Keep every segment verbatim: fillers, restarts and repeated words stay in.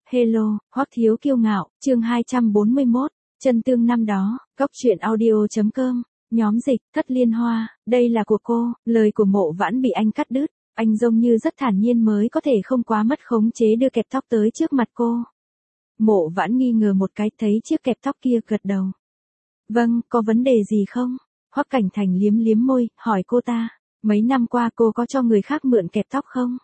Hello, Hoắc Thiếu Kiêu Ngạo, chương hai trăm bốn mươi mốt, chân tương năm đó, góc truyện audio chấm com, nhóm dịch, Thất Liên Hoa, đây là của cô, lời của Mộ Vãn bị anh cắt đứt, anh giống như rất thản nhiên mới có thể không quá mất khống chế đưa kẹp tóc tới trước mặt cô. Mộ Vãn nghi ngờ một cái thấy chiếc kẹp tóc kia gật đầu. Vâng, có vấn đề gì không? Hoắc Cảnh Thành liếm liếm môi, hỏi cô ta, mấy năm qua cô có cho người khác mượn kẹp tóc không?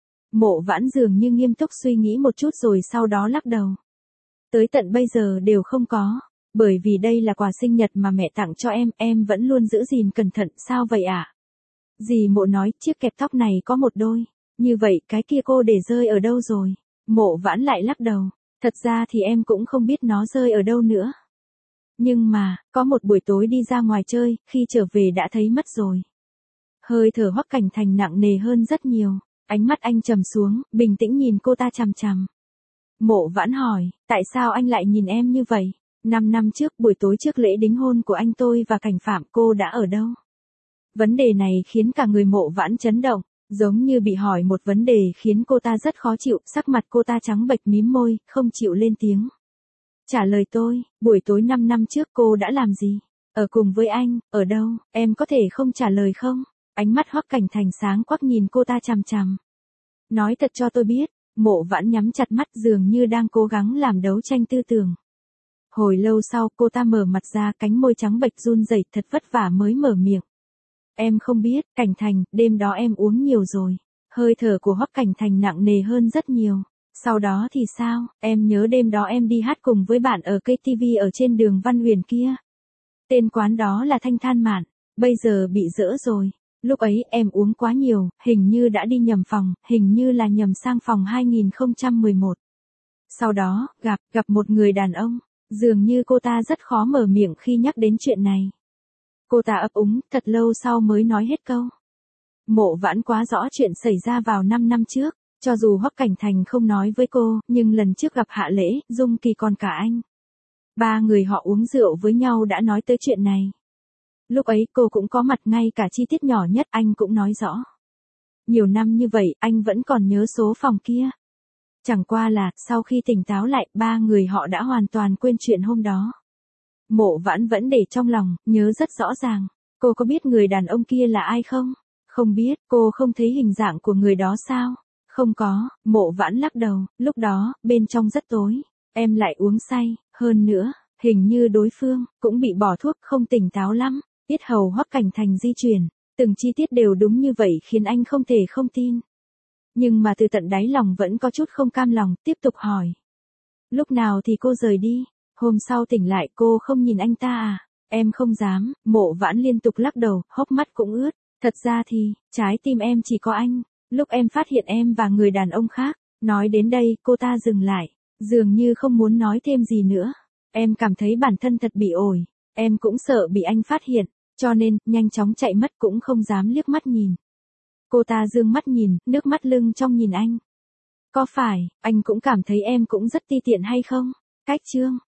Mộ Vãn dường như nghiêm túc suy nghĩ một chút rồi sau đó lắc đầu. Tới tận bây giờ đều không có, bởi vì đây là quà sinh nhật mà mẹ tặng cho em, em vẫn luôn giữ gìn cẩn thận, sao vậy ạ? À? Dì Mộ nói, chiếc kẹp tóc này có một đôi, như vậy cái kia cô để rơi ở đâu rồi? Mộ Vãn lại lắc đầu, thật ra thì em cũng không biết nó rơi ở đâu nữa. Nhưng mà, có một buổi tối đi ra ngoài chơi, khi trở về đã thấy mất rồi. Hơi thở Hoắc Cảnh Thành nặng nề hơn rất nhiều. Ánh mắt anh trầm xuống, bình tĩnh nhìn cô ta chằm chằm. Mộ Vãn hỏi, tại sao anh lại nhìn em như vậy? Năm năm trước, buổi tối trước lễ đính hôn của anh tôi và Cảnh Phạm, cô đã ở đâu? Vấn đề này khiến cả người Mộ Vãn chấn động, giống như bị hỏi một vấn đề khiến cô ta rất khó chịu, sắc mặt cô ta trắng bệch mím môi, không chịu lên tiếng. Trả lời tôi, buổi tối năm năm trước cô đã làm gì? Ở cùng với anh, ở đâu, em có thể không trả lời không? Ánh mắt Hoắc Cảnh Thành sáng quắc nhìn cô ta chằm chằm. Nói thật cho tôi biết, Mộ Vãn nhắm chặt mắt dường như đang cố gắng làm đấu tranh tư tưởng. Hồi lâu sau cô ta mở mặt ra, cánh môi trắng bệch run rẩy, thật vất vả mới mở miệng. Em không biết, Cảnh Thành, đêm đó em uống nhiều rồi. Hơi thở của Hoắc Cảnh Thành nặng nề hơn rất nhiều. Sau đó thì sao, em nhớ đêm đó em đi hát cùng với bạn ở cây ti vi ở trên đường Văn Huyền kia. Tên quán đó là Thanh Than Mạn, bây giờ bị dỡ rồi. Lúc ấy em uống quá nhiều, hình như đã đi nhầm phòng, hình như là nhầm sang phòng hai nghìn không trăm mười một. Sau đó, gặp, gặp một người đàn ông, dường như cô ta rất khó mở miệng khi nhắc đến chuyện này. Cô ta ấp úng, thật lâu sau mới nói hết câu. Mộ Vãn quá rõ chuyện xảy ra vào năm năm trước, cho dù Hoắc Cảnh Thành không nói với cô, nhưng lần trước gặp Hạ Lễ, Dung Kỳ còn cả anh. Ba người họ uống rượu với nhau đã nói tới chuyện này. Lúc ấy cô cũng có mặt, ngay cả chi tiết nhỏ nhất anh cũng nói rõ. Nhiều năm như vậy anh vẫn còn nhớ số phòng kia. Chẳng qua là, sau khi tỉnh táo lại, ba người họ đã hoàn toàn quên chuyện hôm đó. Mộ Vãn vẫn để trong lòng, nhớ rất rõ ràng. Cô có biết người đàn ông kia là ai không? Không biết, cô không thấy hình dạng của người đó sao? Không có, Mộ Vãn lắc đầu, lúc đó, bên trong rất tối. Em lại uống say, hơn nữa, hình như đối phương cũng bị bỏ thuốc, không tỉnh táo lắm. Yết hầu Hoắc Cảnh Thành di chuyển, từng chi tiết đều đúng như vậy khiến anh không thể không tin. Nhưng mà từ tận đáy lòng vẫn có chút không cam lòng, tiếp tục hỏi. Lúc nào thì cô rời đi? Hôm sau tỉnh lại cô không nhìn anh ta à? Em không dám, Mộ Vãn liên tục lắc đầu, hốc mắt cũng ướt. Thật ra thì, trái tim em chỉ có anh. Lúc em phát hiện em và người đàn ông khác, nói đến đây cô ta dừng lại, dường như không muốn nói thêm gì nữa. Em cảm thấy bản thân thật bị ổi, em cũng sợ bị anh phát hiện. Cho nên, nhanh chóng chạy mất cũng không dám liếc mắt nhìn. Cô ta dương mắt nhìn, nước mắt lưng trong nhìn anh. Có phải, anh cũng cảm thấy em cũng rất ti tiện hay không? Cách chương,